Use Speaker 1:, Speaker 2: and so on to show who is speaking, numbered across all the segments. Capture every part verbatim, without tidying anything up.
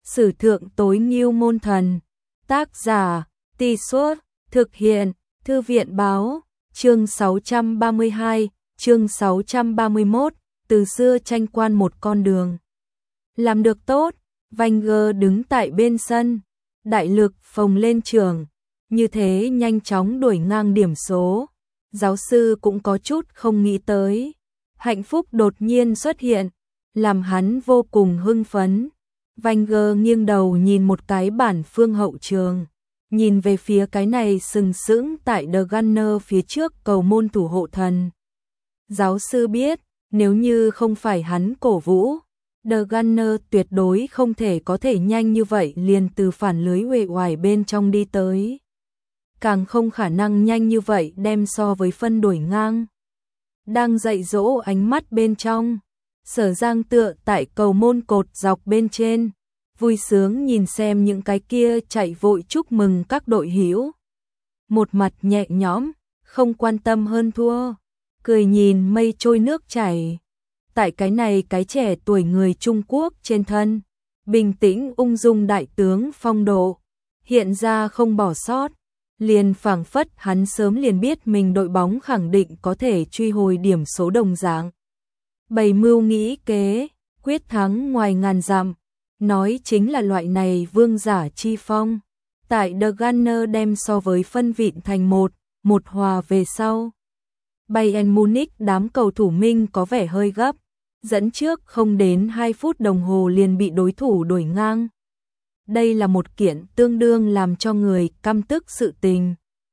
Speaker 1: Sử thượng tối ngưu môn thần. Tác giả, Tì Suốt, thực hiện, Thư viện báo, chương sáu trăm ba mươi hai, chương sáu trăm ba mươi mốt, từ xưa tranh quan một con đường. Làm được tốt, Wenger đứng tại bên sân, đại lực phồng lên trường, như thế nhanh chóng đuổi ngang điểm số. Giáo sư cũng có chút không nghĩ tới. Hạnh phúc đột nhiên xuất hiện, làm hắn vô cùng hưng phấn. Wenger nghiêng đầu nhìn một cái bản phương hậu trường, nhìn về phía cái này sừng sững tại The Gunner phía trước cầu môn thủ hộ thần. Giáo sư biết, nếu như không phải hắn cổ vũ, The Gunner tuyệt đối không thể có thể nhanh như vậy liền từ phản lưới uể oải bên trong đi tới. Càng không khả năng nhanh như vậy đem so với phân đuổi ngang. Đang dạy dỗ ánh mắt bên trong, Sở Giang tựa tại cầu môn cột dọc bên trên, vui sướng nhìn xem những cái kia chạy vội chúc mừng các đội hữu. Một mặt nhẹ nhõm, không quan tâm hơn thua, cười nhìn mây trôi nước chảy. Tại cái này cái trẻ tuổi người Trung Quốc trên thân, bình tĩnh ung dung đại tướng phong độ, hiện ra không bỏ sót, liền phảng phất hắn sớm liền biết mình đội bóng khẳng định có thể truy hồi điểm số đồng dạng. Bày mưu nghĩ kế, quyết thắng ngoài ngàn dặm, nói chính là loại này vương giả chi phong. Tại The Gunner đem so với phân vịn thành một, một hòa về sau. Bayern Munich đám cầu thủ Minh có vẻ hơi gấp, dẫn trước không đến hai phút đồng hồ liền bị đối thủ đuổi ngang. Đây là một kiện tương đương làm cho người căm tức sự tình.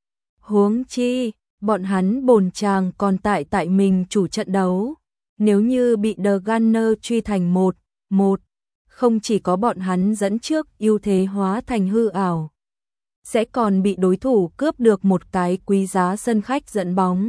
Speaker 1: Huống chi, bọn hắn bồn chàng còn tại tại mình chủ trận đấu. Nếu như bị The Gunner truy thành một, một, không chỉ có bọn hắn dẫn trước ưu thế hóa thành hư ảo, sẽ còn bị đối thủ cướp được một cái quý giá sân khách dẫn bóng.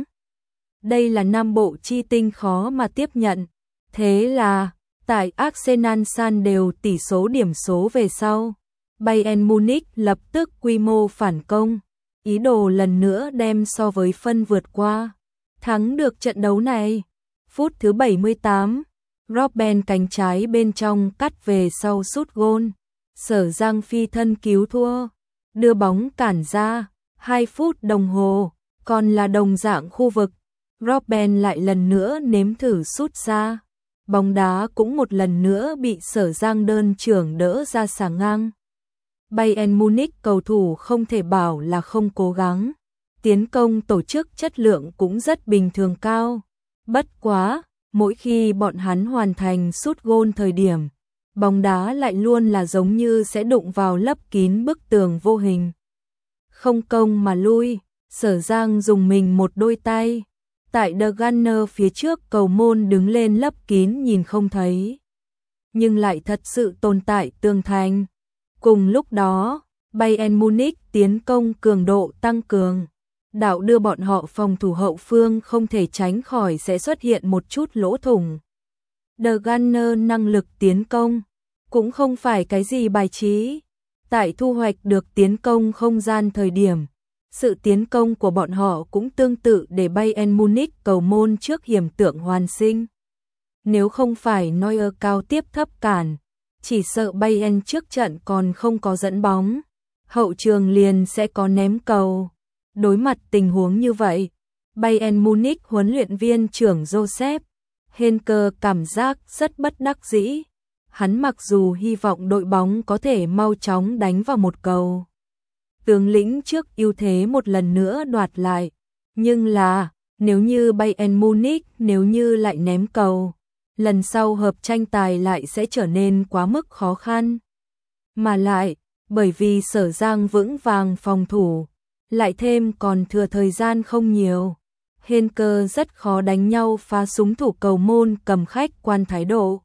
Speaker 1: Đây là nam bộ chi tinh khó mà tiếp nhận. Thế là, tại Arsenal san đều tỷ số điểm số về sau, Bayern Munich lập tức quy mô phản công, ý đồ lần nữa đem so với phân vượt qua, thắng được trận đấu này. Phút thứ bảy mươi tám, Robben cánh trái bên trong cắt về sau sút gôn, Sở Giang phi thân cứu thua, đưa bóng cản ra, hai phút đồng hồ, còn là đồng dạng khu vực, Robben lại lần nữa nếm thử sút xa, bóng đá cũng một lần nữa bị Sở Giang đơn trưởng đỡ ra xà ngang. Bayern Munich cầu thủ không thể bảo là không cố gắng, tiến công tổ chức chất lượng cũng rất bình thường cao. Bất quá, mỗi khi bọn hắn hoàn thành sút gôn thời điểm, bóng đá lại luôn là giống như sẽ đụng vào lấp kín bức tường vô hình. Không công mà lui, Sở Giang dùng mình một đôi tay, tại The Gunner phía trước cầu môn đứng lên lấp kín nhìn không thấy, nhưng lại thật sự tồn tại tường thành. Cùng lúc đó, Bayern Munich tiến công cường độ tăng cường, đạo đưa bọn họ phòng thủ hậu phương không thể tránh khỏi sẽ xuất hiện một chút lỗ thủng. The Gunner năng lực tiến công cũng không phải cái gì bài trí. Tại thu hoạch được tiến công không gian thời điểm, sự tiến công của bọn họ cũng tương tự để Bayern Munich cầu môn trước hiểm tượng hoàn sinh. Nếu không phải Neuer cao tiếp thấp cản, chỉ sợ Bayern trước trận còn không có dẫn bóng, hậu trường liền sẽ có ném cầu. Đối mặt tình huống như vậy, Bayern Munich huấn luyện viên trưởng Joseph Henker cảm giác rất bất đắc dĩ. Hắn mặc dù hy vọng đội bóng có thể mau chóng đánh vào một cầu, tướng lĩnh trước ưu thế một lần nữa đoạt lại, nhưng là, nếu như Bayern Munich nếu như lại ném cầu, lần sau hợp tranh tài lại sẽ trở nên quá mức khó khăn. Mà lại, bởi vì Sở Giang vững vàng phòng thủ, lại thêm còn thừa thời gian không nhiều, Henker rất khó đánh nhau phá súng thủ cầu môn cầm khách quan thái độ.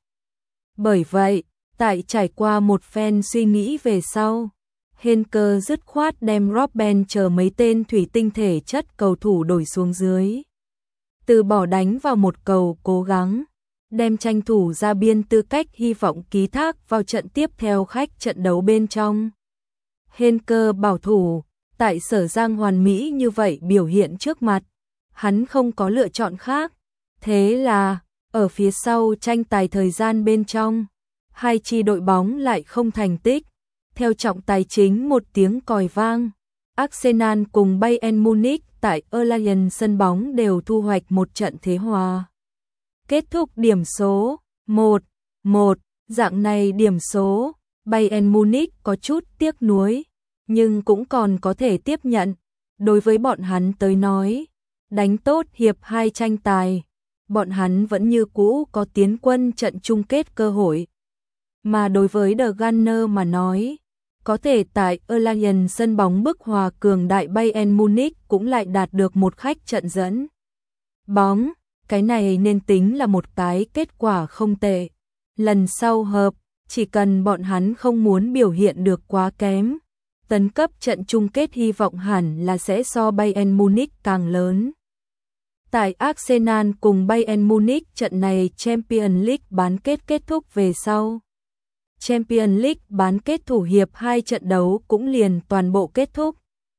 Speaker 1: Bởi vậy, tại trải qua một phen suy nghĩ về sau, Henker dứt khoát đem Robben chờ mấy tên thủy tinh thể chất cầu thủ đổi xuống dưới. Từ bỏ đánh vào một cầu cố gắng, đem tranh thủ ra biên tư cách hy vọng ký thác vào trận tiếp theo khách trận đấu bên trong. Henker bảo thủ, tại Sở Giang hoàn mỹ như vậy biểu hiện trước mặt, hắn không có lựa chọn khác. Thế là, ở phía sau tranh tài thời gian bên trong, hai chi đội bóng lại không thành tích. Theo trọng tài chính một tiếng còi vang, Arsenal cùng Bayern Munich tại Allianz sân bóng đều thu hoạch một trận thế hòa. Kết thúc điểm số một một, dạng này điểm số, Bayern Munich có chút tiếc nuối, nhưng cũng còn có thể tiếp nhận. Đối với bọn hắn tới nói, đánh tốt hiệp hai tranh tài, bọn hắn vẫn như cũ có tiến quân trận chung kết cơ hội. Mà đối với The Gunners mà nói, có thể tại Allianz sân bóng bức hòa cường đại Bayern Munich cũng lại đạt được một khách trận dẫn bóng, cái này nên tính là một cái kết quả không tệ. Lần sau hợp, chỉ cần bọn hắn không muốn biểu hiện được quá kém, tấn cấp trận chung kết hy vọng hẳn là sẽ so Bayern Munich càng lớn. Tại Arsenal cùng Bayern Munich trận này Champions League bán kết kết thúc về sau. Champions League bán kết thủ hiệp hai trận đấu cũng liền toàn bộ kết thúc.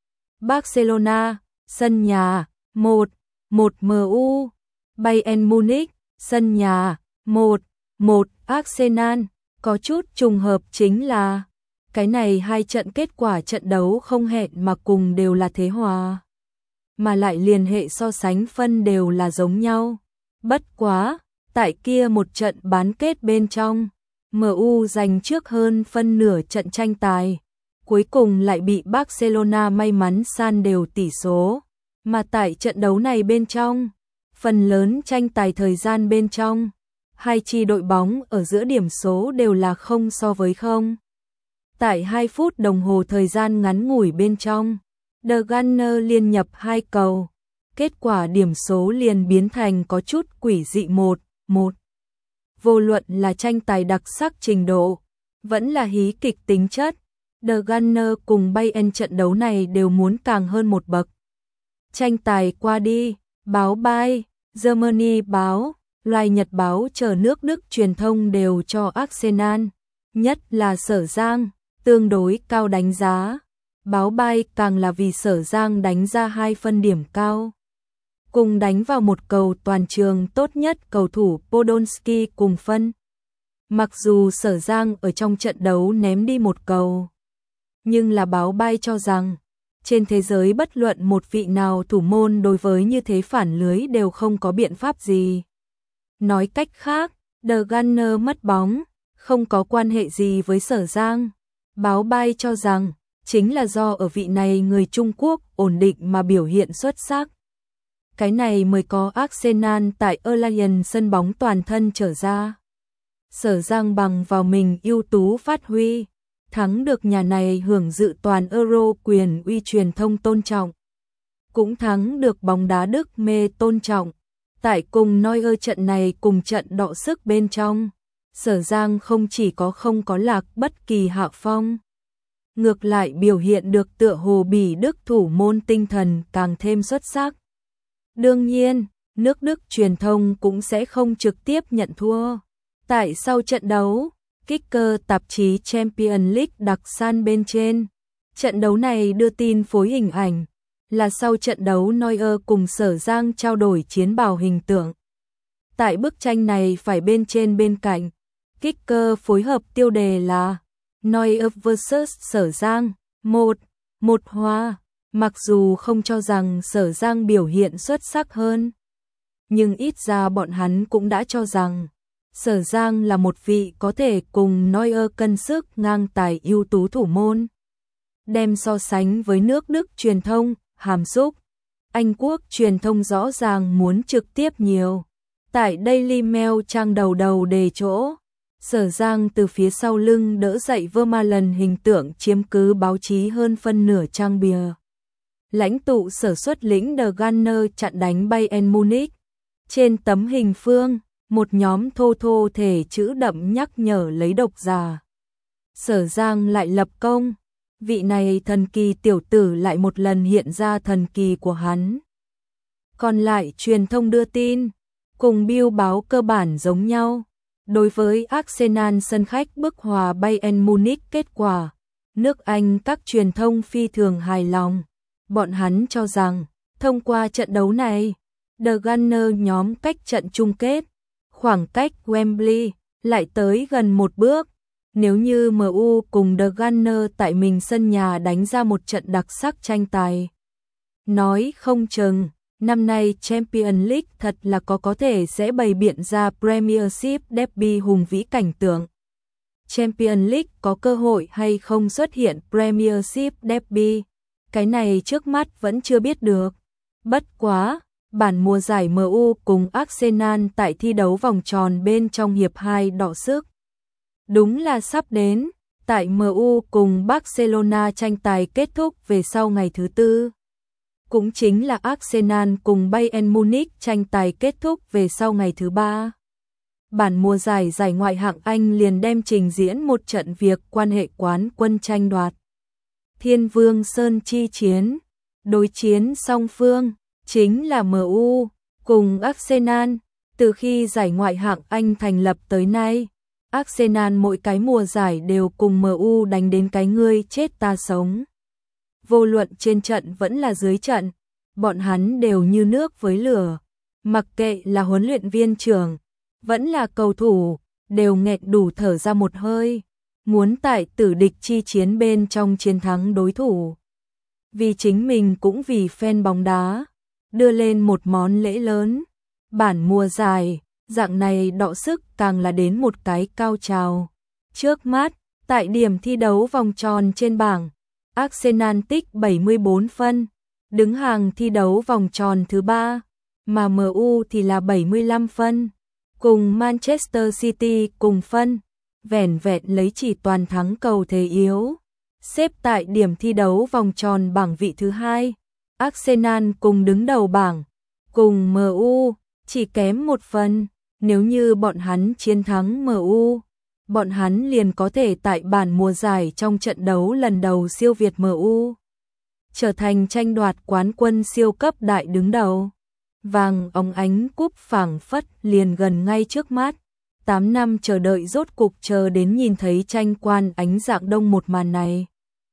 Speaker 1: Barcelona, sân nhà, một một em u. Bayern Munich, sân nhà, một một Arsenal. Có chút trùng hợp chính là cái này hai trận kết quả trận đấu không hẹn mà cùng đều là thế hòa, mà lại liên hệ so sánh phân đều là giống nhau. Bất quá, tại kia một trận bán kết bên trong, em u giành trước hơn phân nửa trận tranh tài, cuối cùng lại bị Barcelona may mắn san đều tỷ số. Mà tại trận đấu này bên trong, phần lớn tranh tài thời gian bên trong, hai chi đội bóng ở giữa điểm số đều là không so với không. Tại hai phút đồng hồ thời gian ngắn ngủi bên trong, The Gunners liên nhập hai cầu, kết quả điểm số liền biến thành có chút quỷ dị một một. Vô luận là tranh tài đặc sắc trình độ, vẫn là hí kịch tính chất, The Gunners cùng Bayern trận đấu này đều muốn càng hơn một bậc. Tranh tài qua đi, báo Bay, Germany báo, loài Nhật báo chờ nước Đức truyền thông đều cho Arsenal, nhất là Sở Giang, tương đối cao đánh giá. Báo Bay càng là vì Sở Giang đánh ra hai phân điểm cao, cùng đánh vào một cầu toàn trường tốt nhất cầu thủ Podolski cùng phân. Mặc dù Sở Giang ở trong trận đấu ném đi một cầu, nhưng là báo Bay cho rằng trên thế giới bất luận một vị nào thủ môn đối với như thế phản lưới đều không có biện pháp gì. Nói cách khác, The Gunners mất bóng, không có quan hệ gì với Sở Giang. Báo Bay cho rằng, chính là do ở vị này người Trung Quốc ổn định mà biểu hiện xuất sắc. Cái này mới có Arsenal tại Allianz sân bóng toàn thân trở ra. Sở Giang bằng vào mình ưu tú phát huy, thắng được nhà này hưởng dự toàn Euro quyền uy truyền thông tôn trọng. Cũng thắng được bóng đá Đức mê tôn trọng. Tại cùng Neuer trận này cùng trận đọ sức bên trong, Sở Giang không chỉ có không có lạc bất kỳ hạ phong, ngược lại biểu hiện được tựa hồ Bỉ Đức thủ môn tinh thần càng thêm xuất sắc. Đương nhiên, nước Đức truyền thông cũng sẽ không trực tiếp nhận thua. Tại sau trận đấu, Kicker tạp chí Champions League đặc san bên trên, trận đấu này đưa tin phối hình ảnh, là sau trận đấu Neuer cùng Sở Giang trao đổi chiến bào hình tượng. Tại bức tranh này phải bên trên bên cạnh, Kicker phối hợp tiêu đề là Neuer versus Sở Giang, một một hòa. Mặc dù không cho rằng Sở Giang biểu hiện xuất sắc hơn, nhưng ít ra bọn hắn cũng đã cho rằng Sở Giang là một vị có thể cùng Neuer cân sức ngang tài ưu tú thủ môn. Đem so sánh với nước Đức truyền thông, hàm xúc, Anh Quốc truyền thông rõ ràng muốn trực tiếp nhiều. Tại Daily Mail trang đầu đầu đề chỗ, Sở Giang từ phía sau lưng đỡ dậy Vermaelen hình tượng chiếm cứ báo chí hơn phân nửa trang bìa. Lãnh tụ Sở xuất lĩnh The Gunners chặn đánh Bayern Munich. Trên tấm hình phương, một nhóm thô thô thể chữ đậm nhắc nhở lấy độc giả. Sở Giang lại lập công, vị này thần kỳ tiểu tử lại một lần hiện ra thần kỳ của hắn. Còn lại truyền thông đưa tin, cùng Bill báo cơ bản giống nhau. Đối với Arsenal sân khách bức hòa Bayern Munich kết quả, nước Anh các truyền thông phi thường hài lòng. Bọn hắn cho rằng, thông qua trận đấu này, The Gunners nhóm cách trận chung kết, khoảng cách Wembley lại tới gần một bước. Nếu như em u cùng The Gunners tại mình sân nhà đánh ra một trận đặc sắc tranh tài, nói không chừng năm nay Champions League thật là có có thể sẽ bày biện ra Premiership derby hùng vĩ cảnh tượng. Champions League có cơ hội hay không xuất hiện Premiership derby, cái này trước mắt vẫn chưa biết được. Bất quá, bản mùa giải em u cùng Arsenal tại thi đấu vòng tròn bên trong hiệp hai đọ sức. Đúng là sắp đến, tại em u cùng Barcelona tranh tài kết thúc về sau ngày thứ tư. Cũng chính là Arsenal cùng Bayern Munich tranh tài kết thúc về sau ngày thứ ba. Bản mùa giải giải ngoại hạng Anh liền đem trình diễn một trận việc quan hệ quán quân tranh đoạt. Thiên Vương Sơn chi chiến, đối chiến song phương, chính là em u cùng Arsenal. Từ khi giải ngoại hạng Anh thành lập tới nay, Arsenal mỗi cái mùa giải đều cùng em u đánh đến cái ngươi chết ta sống. Vô luận trên trận vẫn là dưới trận, bọn hắn đều như nước với lửa. Mặc kệ là huấn luyện viên trưởng, vẫn là cầu thủ, đều nghẹn đủ thở ra một hơi, muốn tại tử địch chi chiến bên trong chiến thắng đối thủ. Vì chính mình cũng vì fan bóng đá, đưa lên một món lễ lớn. Bản mùa giải, dạng này đọ sức càng là đến một cái cao trào. Trước mắt, tại điểm thi đấu vòng tròn trên bảng, Arsenal tích bảy mươi bốn phân, đứng hàng thi đấu vòng tròn thứ ba, mà em u thì là bảy mươi lăm phân, cùng Manchester City cùng phân, vẻn vẹn lấy chỉ toàn thắng cầu thế yếu. Xếp tại điểm thi đấu vòng tròn bảng vị thứ hai, Arsenal cùng đứng đầu bảng, cùng em u, chỉ kém một phần. Nếu như bọn hắn chiến thắng em u, bọn hắn liền có thể tại bản mùa giải trong trận đấu lần đầu siêu việt em u, trở thành tranh đoạt quán quân siêu cấp đại đứng đầu. Vàng óng ánh cúp phảng phất liền gần ngay trước mắt. tám năm chờ đợi rốt cục chờ đến nhìn thấy tranh quan ánh dạng đông một màn này.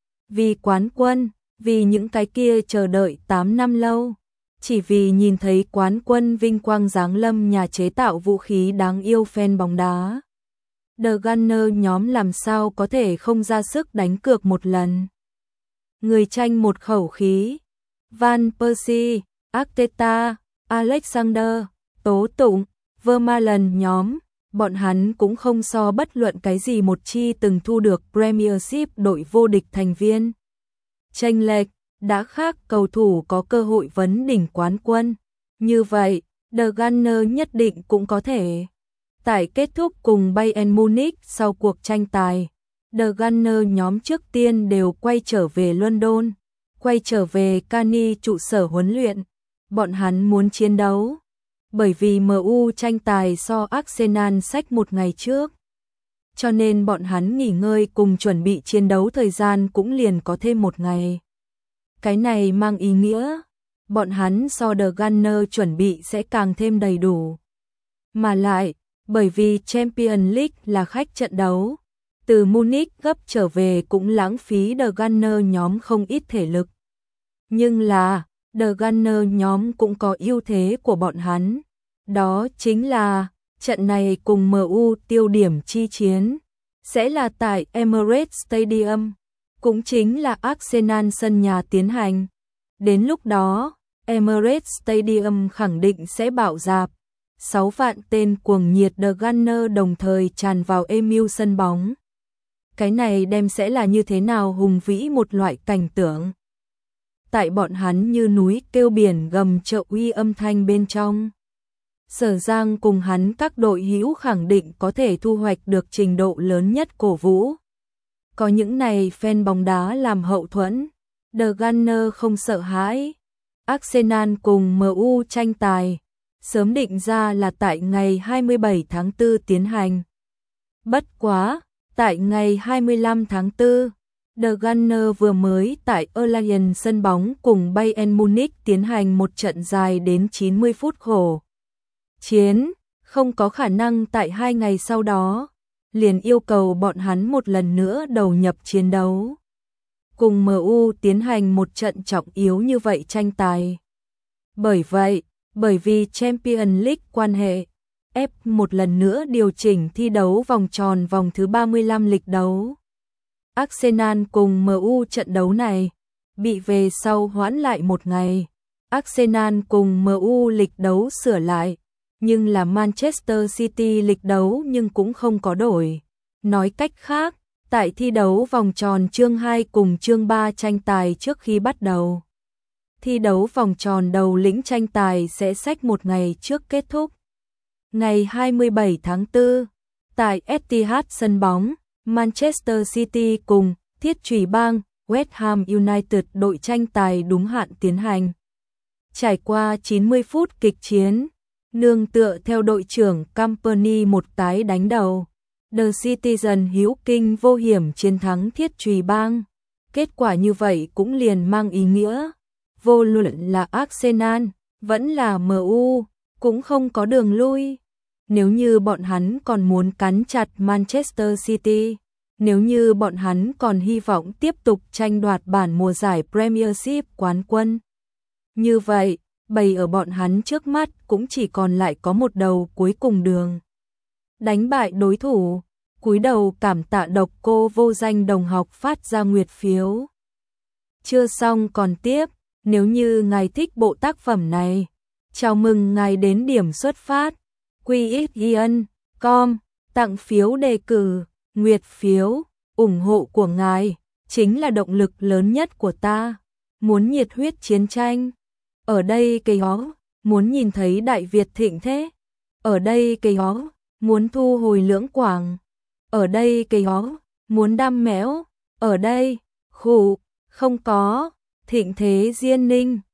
Speaker 1: Vì quán quân, vì những cái kia chờ đợi tám năm lâu, chỉ vì nhìn thấy quán quân vinh quang giáng lâm nhà chế tạo vũ khí đáng yêu fan bóng đá. The Gunners nhóm làm sao có thể không ra sức đánh cược một lần. Người tranh một khẩu khí, Van Persie, Arteta, Alexander, Tố Tụng, Vermaelen nhóm, bọn hắn cũng không so bất luận cái gì một chi từng thu được Premiership đội vô địch thành viên. Chênh lệch đã khác cầu thủ có cơ hội vấn đỉnh quán quân. Như vậy, The Gunners nhất định cũng có thể. Tại kết thúc cùng Bayern Munich sau cuộc tranh tài, The Gunners nhóm trước tiên đều quay trở về London, quay trở về Cani trụ sở huấn luyện. Bọn hắn muốn chiến đấu, bởi vì em u tranh tài so Arsenal sách một ngày trước. Cho nên bọn hắn nghỉ ngơi cùng chuẩn bị chiến đấu thời gian cũng liền có thêm một ngày. Cái này mang ý nghĩa, bọn hắn so The Gunners chuẩn bị sẽ càng thêm đầy đủ. Mà lại, bởi vì Champions League là khách trận đấu, từ Munich gấp trở về cũng lãng phí The Gunners nhóm không ít thể lực. Nhưng là, The Gunners nhóm cũng có ưu thế của bọn hắn. Đó chính là, trận này cùng em u tiêu điểm chi chiến, sẽ là tại Emirates Stadium, cũng chính là Arsenal sân nhà tiến hành. Đến lúc đó, Emirates Stadium khẳng định sẽ bạo dạp. Sáu vạn tên cuồng nhiệt The Gunners đồng thời tràn vào Emirates sân bóng. Cái này đem sẽ là như thế nào hùng vĩ một loại cảnh tượng. Tại bọn hắn như núi kêu biển gầm trợ uy âm thanh bên trong. Sở Giang cùng hắn các đội hữu khẳng định có thể thu hoạch được trình độ lớn nhất cổ vũ. Có những này fan bóng đá làm hậu thuẫn, The Gunners không sợ hãi. Arsenal cùng em u tranh tài, sớm định ra là tại ngày hai mươi bảy tháng tư tiến hành. Bất quá, tại ngày hai mươi lăm tháng tư, The Gunners vừa mới tại Allianz sân bóng cùng Bayern Munich tiến hành một trận dài đến chín mươi phút khổ chiến, không có khả năng tại hai ngày sau đó, liền yêu cầu bọn hắn một lần nữa đầu nhập chiến đấu. Cùng em u tiến hành một trận trọng yếu như vậy tranh tài. Bởi vậy, bởi vì Champions League quan hệ, ép một lần nữa điều chỉnh thi đấu vòng tròn vòng thứ ba mươi lăm lịch đấu. Arsenal cùng em u trận đấu này bị về sau hoãn lại một ngày. Arsenal cùng em u lịch đấu sửa lại, nhưng là Manchester City lịch đấu nhưng cũng không có đổi. Nói cách khác, tại thi đấu vòng tròn chương hai cùng chương ba tranh tài trước khi bắt đầu. Thi đấu vòng tròn đầu lĩnh tranh tài sẽ xách một ngày trước kết thúc. Ngày hai mươi bảy tháng tư, tại Etihad sân bóng, Manchester City cùng Thiết Chủy Bang West Ham United đội tranh tài đúng hạn tiến hành. Trải qua chín mươi phút kịch chiến, nương tựa theo đội trưởng Company một tái đánh đầu, The Citizen hữu kinh vô hiểm chiến thắng Thiết Chủy Bang. Kết quả như vậy cũng liền mang ý nghĩa, vô luận là Arsenal, vẫn là em u, cũng không có đường lui. Nếu như bọn hắn còn muốn cắn chặt Manchester City, nếu như bọn hắn còn hy vọng tiếp tục tranh đoạt bản mùa giải Premiership quán quân, như vậy, bày ở bọn hắn trước mắt cũng chỉ còn lại có một đầu cuối cùng đường. Đánh bại đối thủ, cúi đầu cảm tạ độc cô vô danh đồng học phát ra nguyệt phiếu. Chưa xong còn tiếp, nếu như ngài thích bộ tác phẩm này, chào mừng ngài đến điểm xuất phát quy ích ian chấm com tặng phiếu đề cử, nguyệt phiếu, ủng hộ của ngài chính là động lực lớn nhất của ta. Muốn nhiệt huyết chiến tranh, ở đây cây ó, muốn nhìn thấy Đại Việt thịnh thế, ở đây cây ó, muốn thu hồi Lưỡng Quảng, ở đây cây ó, muốn đam mẽo, ở đây, khủ, không có, thịnh thế Diên Ninh.